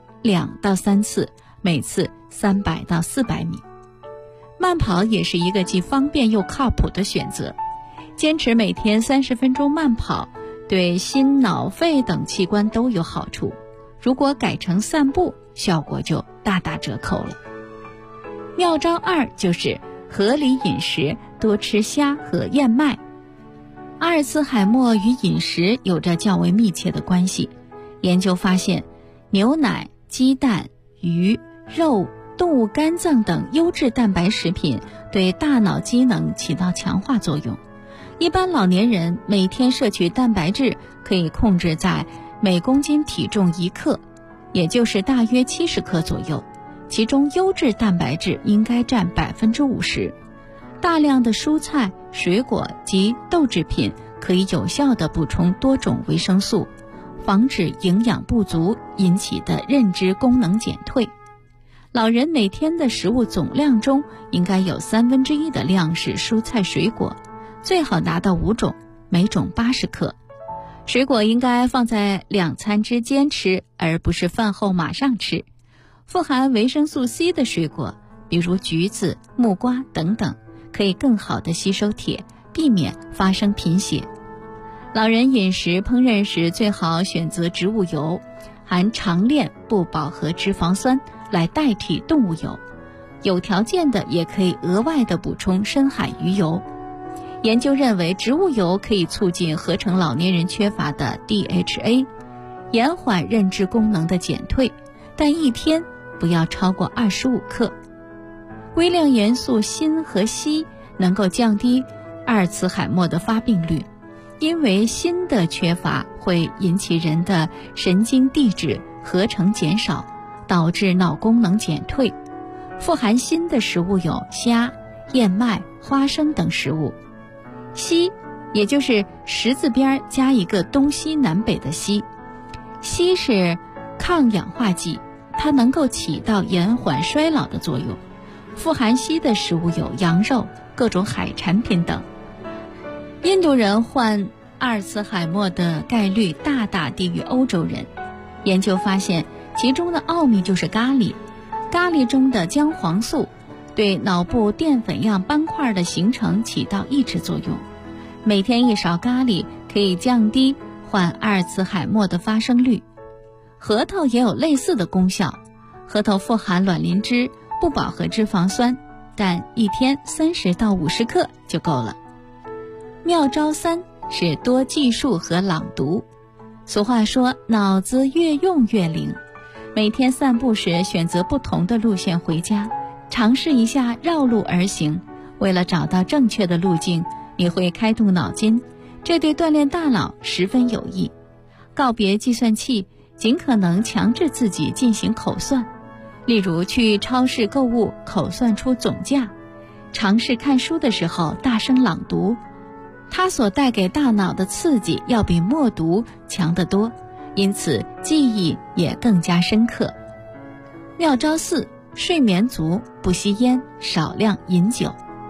2到3次，每次300到400米。慢跑也是一个既方便又靠谱的选择。坚持每天30分钟慢跑，对心、脑、肺等器官都有好处。如果改成散步，效果就大打折扣了。妙招2就是合理饮食，多吃虾和燕麦。阿尔茨海默与饮食有着较为密切的关系。研究发现，牛奶、鸡蛋、鱼、肉、动物肝脏等优质蛋白食品对大脑机能起到强化作用。一般老年人每天摄取蛋白质可以控制在每公斤体重1克，也就是大约70克左右，其中优质蛋白质应该占50%。大量的蔬菜、水果及豆制品可以有效地补充多种维生素，防止营养不足引起的认知功能减退。老人每天的食物总量中应该有1/3的量是蔬菜水果，最好达到5种，每种80克。水果应该放在2餐之间吃，而不是饭后马上吃。富含维生素 C 的水果，比如橘子、木瓜等等，可以更好地吸收铁，避免发生贫血。老人饮食烹饪时最好选择植物油，含长链不饱和脂肪酸来代替动物油，有条件的也可以额外的补充深海鱼油。研究认为，植物油可以促进合成老年人缺乏的 DHA， 延缓认知功能的减退，但一天不要超过25克。微量元素锌和硒能够降低阿尔茨海默的发病率，因为锌的缺乏会引起人的神经递质合成减少，导致脑功能减退。富含锌的食物有虾、燕麦、花生等食物。硒也就是10字边加一个东西南北的西，硒是抗氧化剂，它能够起到延缓衰老的作用。富含硒的食物有羊肉、各种海产品等。印度人患阿尔茨海默的概率大大低于欧洲人。研究发现，其中的奥秘就是咖喱。咖喱中的姜黄素对脑部淀粉样斑块的形成起到抑制作用。每天1勺咖喱可以降低患阿尔茨海默的发生率。核桃也有类似的功效。核桃富含卵磷脂、不饱和脂肪酸，但一天30到50克就够了。妙招3是多记述和朗读。俗话说，脑子越用越灵。每天散步时选择不同的路线回家，尝试一下绕路而行。为了找到正确的路径，你会开动脑筋，这对锻炼大脑十分有益。告别计算器，尽可能强制自己进行口算。例如去超市购物，口算出总价。尝试看书的时候大声朗读，它所带给大脑的刺激要比默读强得多，因此记忆也更加深刻。妙招4，睡眠足，不吸烟，少量饮酒。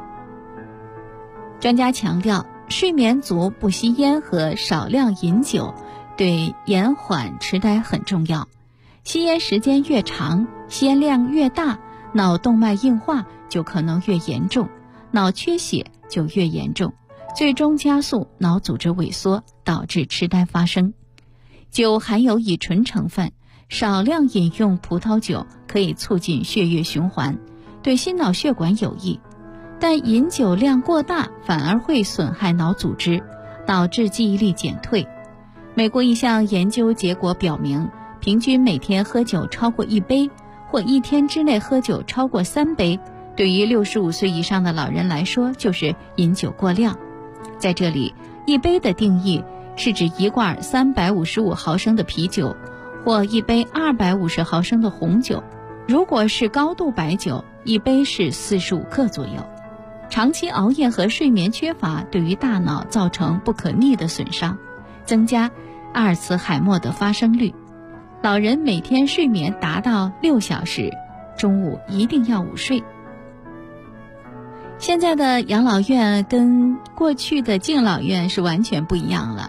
专家强调，睡眠足、不吸烟和少量饮酒对延缓痴呆很重要。吸烟时间越长，吸烟量越大，脑动脉硬化就可能越严重，脑缺血就越严重，最终加速脑组织萎缩，导致痴呆发生。酒含有乙醇成分，少量饮用葡萄酒可以促进血液循环，对心脑血管有益。但饮酒量过大反而会损害脑组织，导致记忆力减退。美国一项研究结果表明，平均每天喝酒超过1杯，或一天之内喝酒超过3杯，对于65岁以上的老人来说就是饮酒过量。在这里，1杯的定义是指一罐355毫升的啤酒，或一杯250毫升的红酒。如果是高度白酒，1杯是45克左右。长期熬夜和睡眠缺乏对于大脑造成不可逆的损伤，增加阿尔茨海默的发生率。老人每天睡眠达到6小时，中午一定要午睡。现在的养老院跟过去的敬老院是完全不一样了。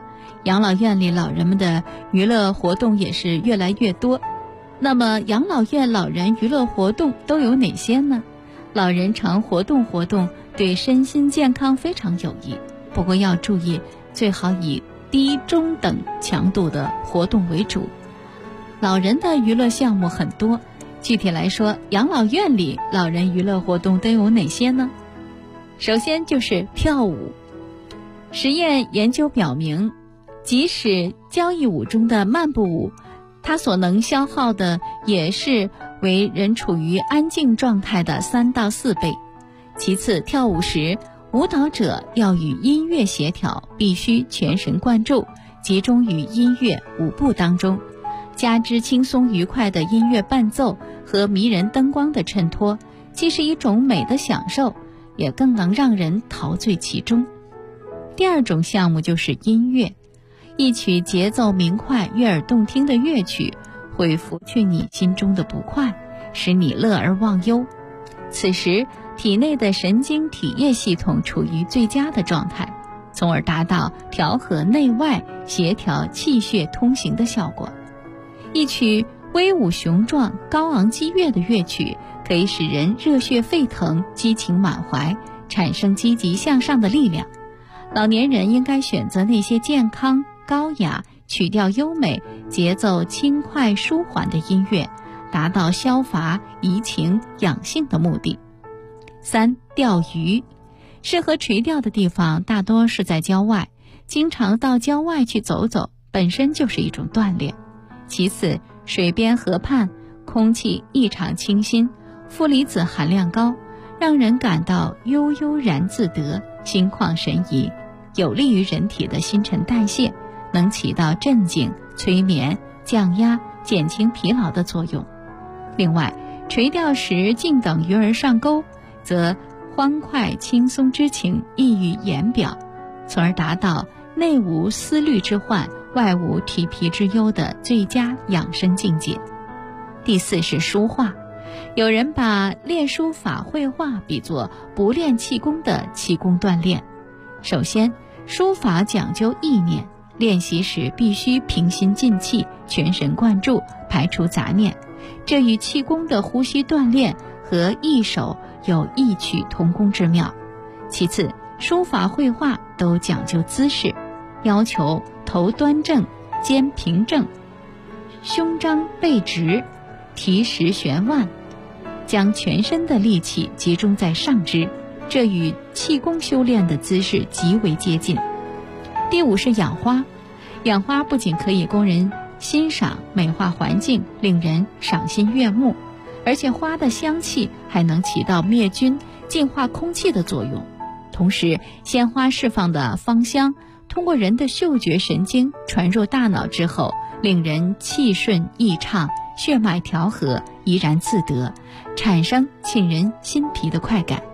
养老院里老人们的娱乐活动也是越来越多。那么养老院老人娱乐活动都有哪些呢？老人常活动对身心健康非常有益，不过要注意，最好以低中等强度的活动为主。老人的娱乐项目很多，具体来说，养老院里老人娱乐活动都有哪些呢？首先就是跳舞。实验研究表明，即使交谊舞中的慢步舞，它所能消耗的也是为人处于安静状态的3到4倍。其次，跳舞时舞蹈者要与音乐协调，必须全神贯注，集中于音乐舞步当中，加之轻松愉快的音乐伴奏和迷人灯光的衬托，既是一种美的享受，也更能让人陶醉其中。第二种项目就是音乐，一曲节奏明快、悦耳动听的乐曲，会拂去你心中的不快，使你乐而忘忧。此时，体内的神经体液系统处于最佳的状态，从而达到调和内外、协调气血通行的效果。一曲威武雄壮、高昂激越的乐曲，可以使人热血沸腾、激情满怀，产生积极向上的力量。老年人应该选择那些健康、高雅、曲调优美、节奏轻快舒缓的音乐，达到消乏、怡情、养性的目的。3. 钓鱼。适合垂钓的地方大多是在郊外，经常到郊外去走走，本身就是一种锻炼。其次，水边河畔空气异常清新，负离子含量高，让人感到悠悠然自得，心旷神怡，有利于人体的新陈代谢，能起到镇静、催眠、降压、减轻疲劳的作用。另外，垂钓时静等鱼儿上钩，则欢快轻松之情溢于言表，从而达到内无思虑之患，外无体疲之忧的最佳养生境界。第4是书画。有人把练书法、绘画比作不练气功的气功锻炼。首先，书法讲究意念，练习时必须平心静气，全神贯注，排除杂念，这与气功的呼吸锻炼和意手有异曲同工之妙。其次，书法绘画都讲究姿势，要求头端正，肩平正，胸张背直，提实悬腕，将全身的力气集中在上肢，这与气功修炼的姿势极为接近。第5是养花。养花不仅可以供人欣赏、美化环境，令人赏心悦目，而且花的香气还能起到灭菌、净化空气的作用。同时，鲜花释放的芳香通过人的嗅觉神经传入大脑之后，令人气顺意畅，血脉调和，怡然自得，产生沁人心脾的快感。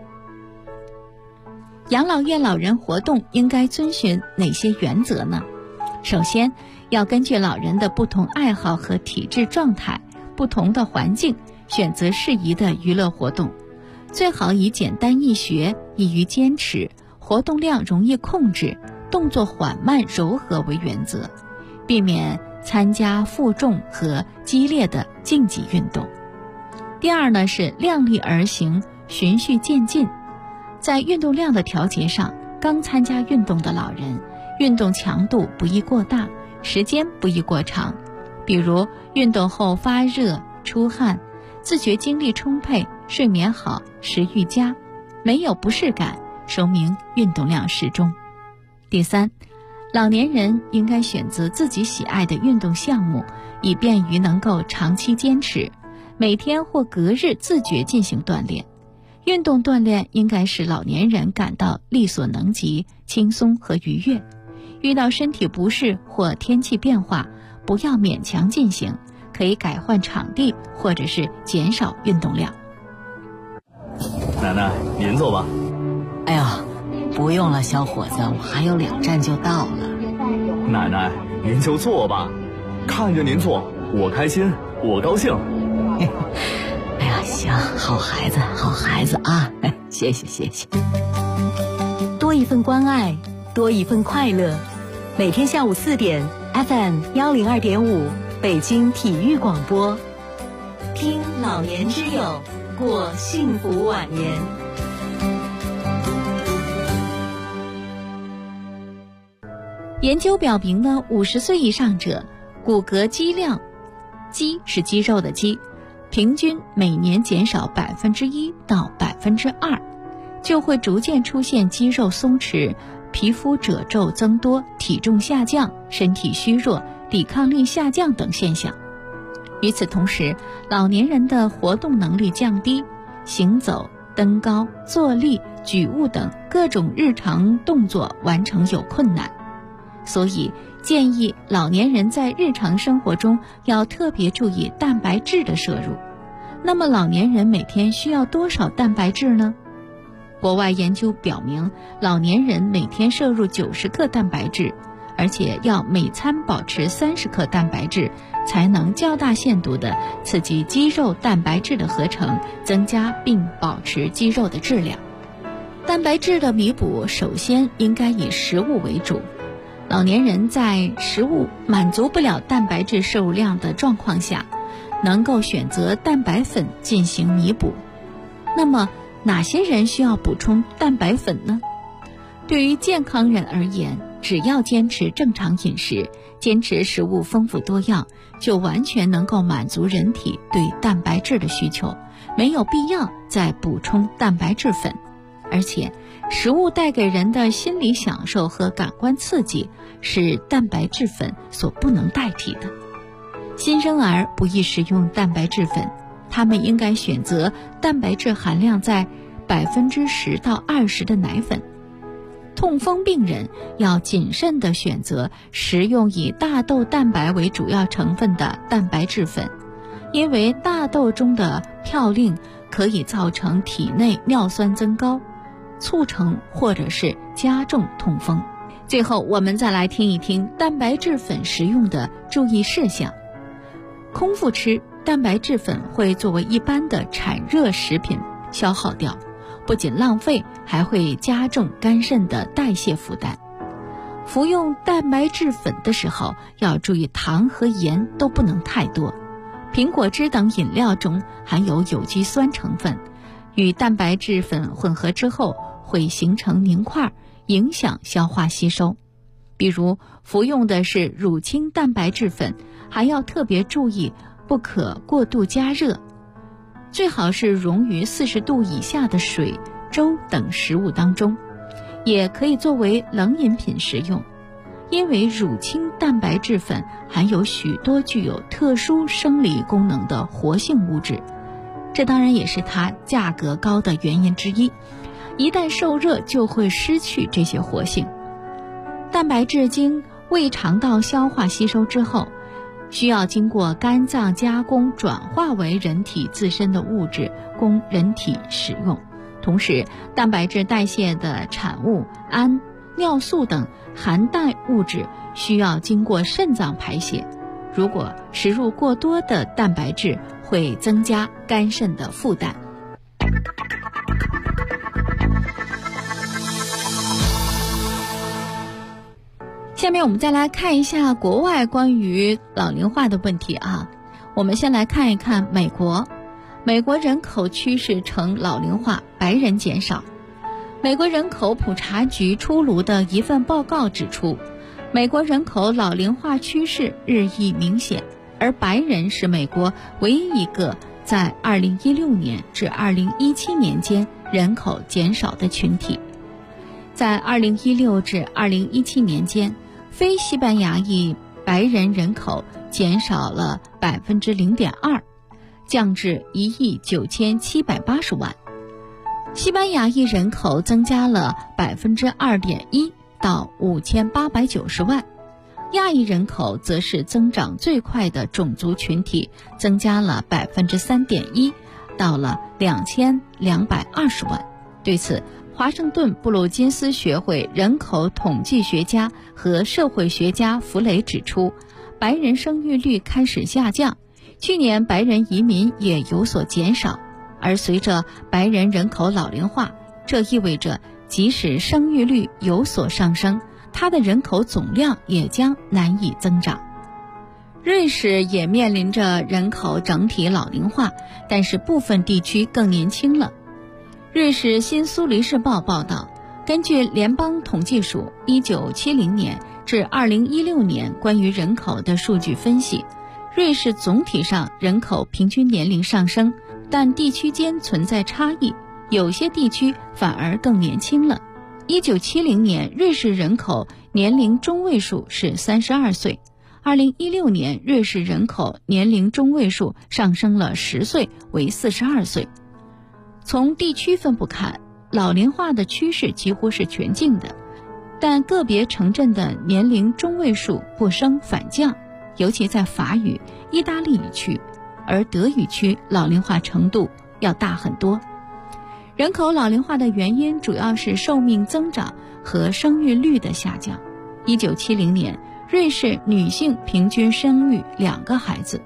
养老院老人活动应该遵循哪些原则呢？首先，要根据老人的不同爱好和体质状态、不同的环境，选择适宜的娱乐活动，最好以简单易学、易于坚持、活动量容易控制、动作缓慢柔和为原则，避免参加负重和激烈的竞技运动。第2呢是量力而行，循序渐进。在运动量的调节上，刚参加运动的老人，运动强度不宜过大，时间不宜过长。比如运动后发热、出汗，自觉精力充沛，睡眠好，食欲佳，没有不适感，说明运动量适中。第3，老年人应该选择自己喜爱的运动项目，以便于能够长期坚持，每天或隔日自觉进行锻炼。运动锻炼应该使老年人感到力所能及、轻松和愉悦。遇到身体不适或天气变化，不要勉强进行，可以改换场地或者是减少运动量。
奶奶，您坐吧。
哎呀，不用了，小伙子，我还有2站就到了。
奶奶，您就坐吧，看着您坐，我开心，我高兴。
哎呀，行，好孩子，好孩子啊！谢谢谢谢。多一份关爱，多一份快乐， 每天下午4点 FM102.5北京体育广播，听老年之友，过幸福晚年。
研究表明呢，50岁以上者骨骼肌量，肌是肌肉的肌，平均每年减少1%到2%，就会逐渐出现肌肉松弛、皮肤褶皱增多、体重下降、身体虚弱、抵抗力下降等现象。与此同时，老年人的活动能力降低，行走、登高、坐立、举物等各种日常动作完成有困难，所以建议老年人在日常生活中要特别注意蛋白质的摄入。那么老年人每天需要多少蛋白质呢？国外研究表明，老年人每天摄入90克蛋白质，而且要每餐保持30克蛋白质，才能较大限度地刺激肌肉蛋白质的合成，增加并保持肌肉的质量。蛋白质的弥补首先应该以食物为主，老年人在食物满足不了蛋白质摄入量的状况下，能够选择蛋白粉进行弥补。那么哪些人需要补充蛋白粉呢？对于健康人而言，只要坚持正常饮食，坚持食物丰富多样，就完全能够满足人体对蛋白质的需求，没有必要再补充蛋白质粉。而且食物带给人的心理享受和感官刺激是蛋白质粉所不能代替的。新生儿不宜食用蛋白质粉，他们应该选择蛋白质含量在10%到20%的奶粉。痛风病人要谨慎地选择食用以大豆蛋白为主要成分的蛋白质粉，因为大豆中的嘌呤可以造成体内尿酸增高，促成或者是加重痛风。最后我们再来听一听蛋白质粉食用的注意事项。空腹吃蛋白质粉会作为一般的产热食品消耗掉，不仅浪费，还会加重肝肾的代谢负担。服用蛋白质粉的时候要注意糖和盐都不能太多。苹果汁等饮料中含有有机酸成分，与蛋白质粉混合之后会形成凝块，影响消化吸收。比如服用的是乳清蛋白质粉，还要特别注意不可过度加热，最好是溶于40度以下的水、粥等食物当中，也可以作为冷饮品食用。因为乳清蛋白质粉含有许多具有特殊生理功能的活性物质，这当然也是它价格高的原因之一。一旦受热就会失去这些活性。蛋白质经胃肠道消化吸收之后，需要经过肝脏加工转化为人体自身的物质，供人体使用。同时蛋白质代谢的产物氨、尿素等含氮物质需要经过肾脏排泄，如果食入过多的蛋白质，会增加肝肾的负担。下面我们再来看一下国外关于老龄化的问题啊。我们先来看一看美国。美国人口趋势呈老龄化，白人减少。美国人口普查局出炉的一份报告指出，美国人口老龄化趋势日益明显，而白人是美国唯一一个在2016年至2017年间人口减少的群体。在2016至2017年间，非西班牙裔白人人口减少了 0.2%， 降至1亿9780万。西班牙裔人口增加了 2.1% 到5890万。亚裔人口则是增长最快的种族群体，增加了 3.1% 到了2220万。对此，华盛顿布鲁金斯学会人口统计学家和社会学家弗雷指出，白人生育率开始下降，去年白人移民也有所减少，而随着白人人口老龄化，这意味着即使生育率有所上升， 它的人口总量也将难以增长。瑞士也面临着人口整体老龄化，但是部分地区更年轻了。瑞士新苏黎世报报道，根据联邦统计署1970年至2016年关于人口的数据分析，瑞士总体上人口平均年龄上升，但地区间存在差异，有些地区反而更年轻了。1970年瑞士人口年龄中位数是32岁，2016年瑞士人口年龄中位数上升了10岁为42岁。从地区分布看，老龄化的趋势几乎是全境的，但个别城镇的年龄中位数不升反降，尤其在法语、意大利语区，而德语区老龄化程度要大很多。人口老龄化的原因主要是寿命增长和生育率的下降。1970年，瑞士女性平均生育2个孩子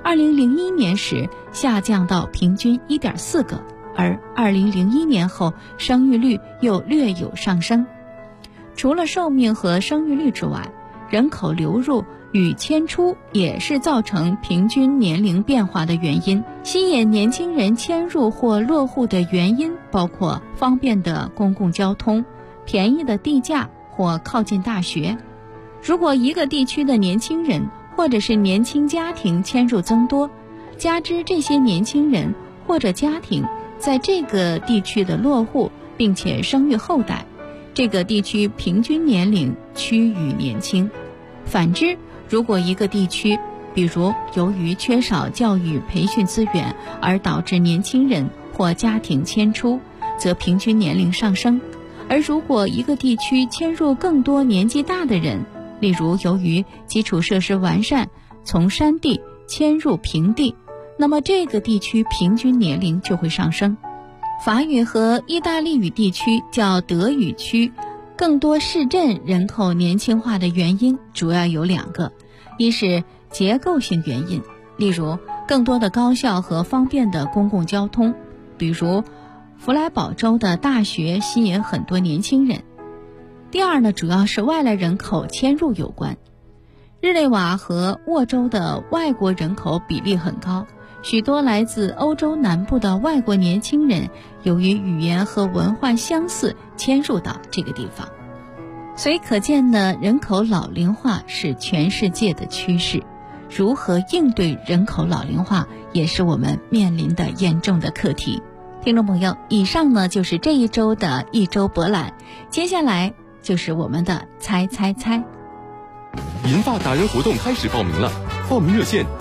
，2001年时下降到平均 1.4 个，而2001年后生育率又略有上升。除了寿命和生育率之外，人口流入与迁出也是造成平均年龄变化的原因。吸引年轻人迁入或落户的原因包括方便的公共交通、便宜的地价或靠近大学。如果一个地区的年轻人或者是年轻家庭迁入增多，加之这些年轻人或者家庭在这个地区的落户并且生育后代，这个地区平均年龄趋于年轻。反之，如果一个地区比如由于缺少教育培训资源而导致年轻人或家庭迁出，则平均年龄上升。而如果一个地区迁入更多年纪大的人，例如由于基础设施完善，从山地迁入平地，那么这个地区平均年龄就会上升。法语和意大利语地区较德语区更多市镇人口年轻化的原因主要有2个，一是结构性原因，例如更多的高校和方便的公共交通，比如弗莱堡州的大学吸引很多年轻人。第二呢，主要是外来人口迁入有关。日内瓦和沃州的外国人口比例很高，许多来自欧洲南部的外国年轻人由于语言和文化相似迁入到这个地方。所以可见呢，人口老龄化是全世界的趋势，如何应对人口老龄化也是我们面临的严重的课题。听众朋友，以上呢就是这一周的一周博览，接下来就是我们的猜猜猜。
银发达人活动开始报名了，报名热线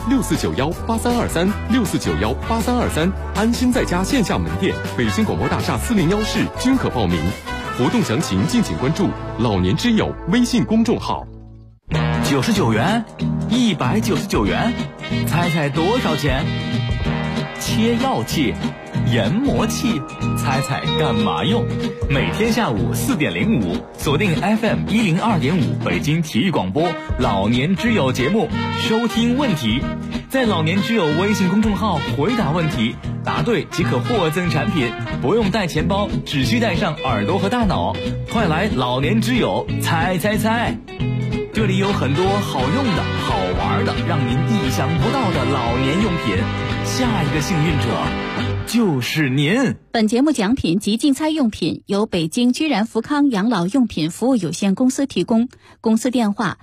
64918323，64918323，安心在家线下门店、北京广播大厦401室均可报名。活动详情敬请关注老年之友微信公众号。
99元，199元，猜猜多少钱？切药器、研磨器，猜猜干嘛用？每天下午4点05，锁定 FM 102.5北京体育广播老年之友节目，收听问题，在老年之友微信公众号回答问题，答对即可获赠产品，不用带钱包，只需带上耳朵和大脑。快来老年之友猜猜猜，这里有很多好用的、好玩的，让您意想不到的老年用品。下一个幸运者就是您。
本节目奖品及竞猜用品由北京居然福康养老用品服务有限公司提供，公司电话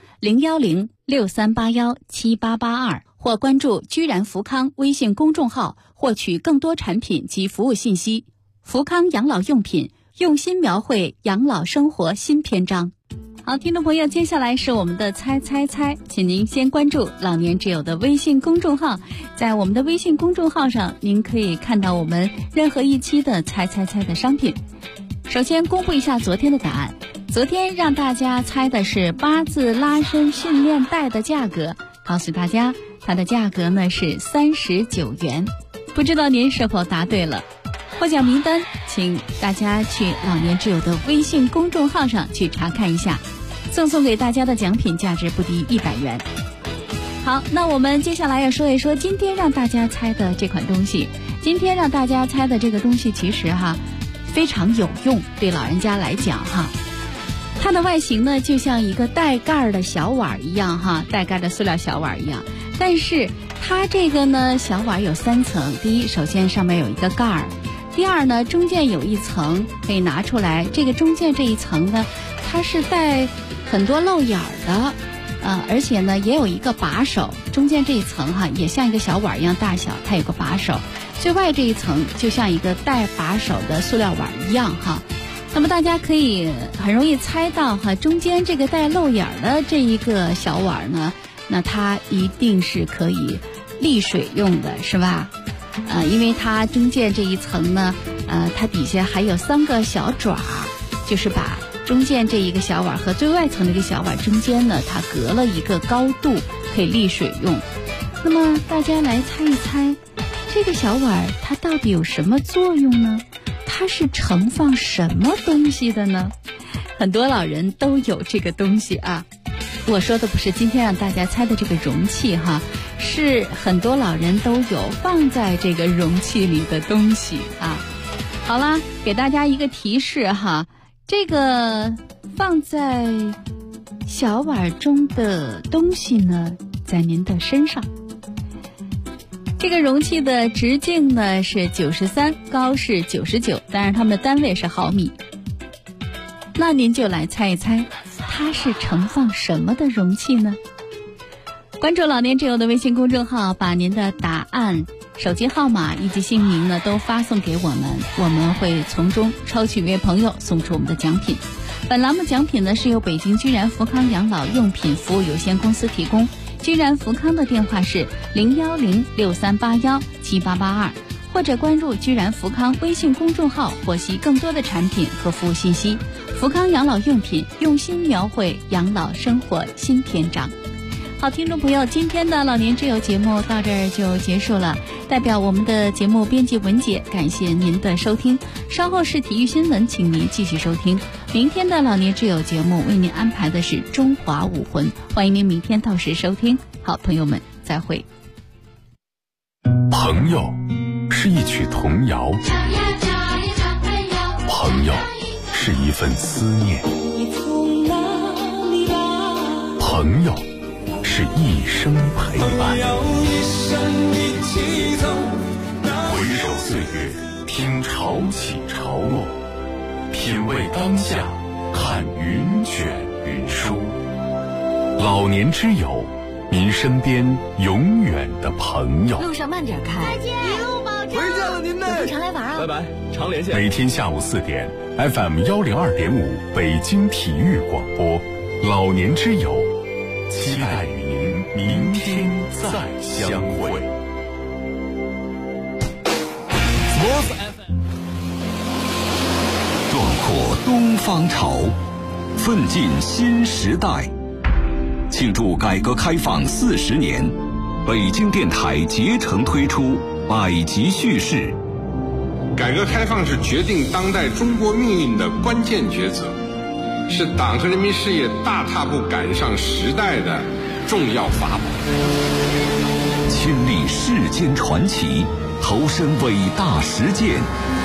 01063817882，或关注居然福康微信公众号获取更多产品及服务信息。福康养老用品，用心描绘养老生活新篇章。好，听众朋友，接下来是我们的猜猜猜，请您先关注老年之友的微信公众号，在我们的微信公众号上，您可以看到我们任何一期的猜猜猜的商品。首先公布一下昨天的答案，昨天让大家猜的是8字拉伸训练带的价格，告诉大家它的价格呢是39元，不知道您是否答对了？获奖名单请大家去老年之友的微信公众号上去查看一下，送给大家的奖品价值不低100元。好，那我们接下来要说一说今天让大家猜的这款东西。今天让大家猜的这个东西其实非常有用，对老人家来讲它的外形呢，就像一个带盖的小碗一样哈，带盖的塑料小碗一样。但是它这个呢，小碗有3层。第一，首先上面有一个盖儿；第二呢，中间有一层可以拿出来。这个中间这一层呢，它是带很多漏眼的，而且呢也有一个把手。中间这一层哈，也像一个小碗一样大小，它有个把手。最外这一层就像一个带把手的塑料碗一样哈。那么大家可以很容易猜到哈，中间这个带漏眼的这一个小碗呢，那它一定是可以沥水用的，是吧？因为它中间这一层呢，它底下还有3个小爪，就是把中间这一个小碗和最外层的一个小碗中间呢，它隔了一个高度，可以沥水用。那么大家来猜一猜，这个小碗它到底有什么作用呢？它是盛放什么东西的呢？很多老人都有这个东西啊。我说的不是今天让大家猜的这个容器哈，是很多老人都有放在这个容器里的东西啊。好啦，给大家一个提示哈，这个放在小碗中的东西呢，在您的身上。这个容器的直径呢是93，高是99，当然它们的单位是毫米。那您就来猜一猜，它是盛放什么的容器呢？关注老年之友的微信公众号，把您的答案、手机号码以及姓名呢都发送给我们，我们会从中抽取1位朋友送出我们的奖品。本栏目奖品呢是由北京居然福康养老用品服务有限公司提供。居然福康的电话是01063817882，或者关注居然福康微信公众号，获悉更多的产品和服务信息。福康养老用品，用心描绘养老生活新篇章。好，听众朋友，今天的老年之友节目到这儿就结束了。代表我们的节目编辑文姐，感谢您的收听。稍后是体育新闻，请您继续收听。明天的老年之友节目为您安排的是中华武魂，欢迎您明天到时收听。好，朋友们，再会。
朋友是一曲童谣，朋友是一份思念，朋友是一生陪伴。回首岁月，听潮起潮落，品味当下，看云卷云舒。老年之友，您身边永远的朋友。
路上慢点开，
再见，一路保重。
回见了您呢，有空常来玩啊。
拜拜，常连线。
每天下午4点 ，FM 102.5北京体育广播，老年之友，期待与您明天再相会。
壮阔东方潮，奋进新时代。庆祝改革开放40年，北京电台竭诚推出百集叙事。
改革开放是决定当代中国命运的关键抉择，是党和人民事业大踏步赶上时代的重要法宝。
亲历世间传奇，投身伟大实践，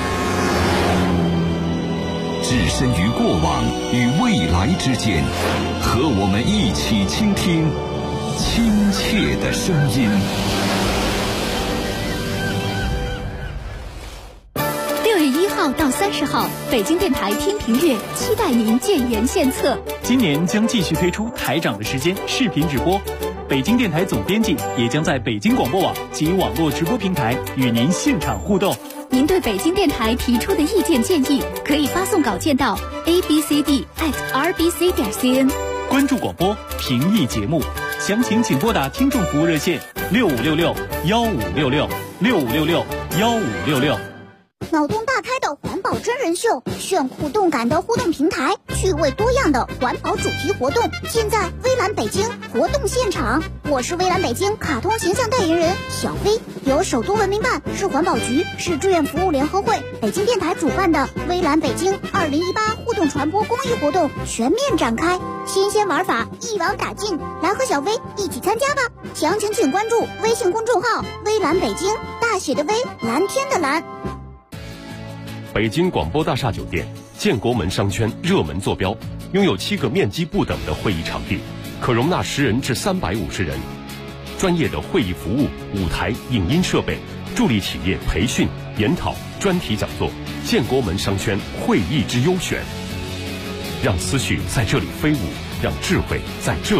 置身于过往与未来之间，和我们一起倾听亲切的声音。
6月1号到30号，北京电台天平月期待您建言献策。
今年将继续推出台长的时间视频直播，北京电台总编辑也将在北京广播网及网络直播平台与您现场互动。
您对北京电台提出的意见建议，可以发送稿件到 abcd@rbc.cn。
关注广播，评议节目，详情请拨打听众服务热线6566-1566，6566-1566。
脑洞大开的环保真人秀，炫酷动感的互动平台，趣味多样的环保主题活动，现在微蓝北京活动现场。我是微蓝北京卡通形象代言人小飞，由首都文明办、市环保局、市志愿服务联合会、北京电台主办的微蓝北京2018互动传播公益活动全面展开，新鲜玩法一网打尽，来和小飞一起参加吧！详情请关注微信公众号微蓝北京，大写的微，蓝天的蓝。
北京广播大厦酒店建国门商圈热门坐标，拥有7个面积不等的会议场地，可容纳10人至350人。专业的会议服务、舞台、影音设备，助力企业培训、研讨、专题讲座。建国门商圈会议之优选，让思绪在这里飞舞，让智慧在这里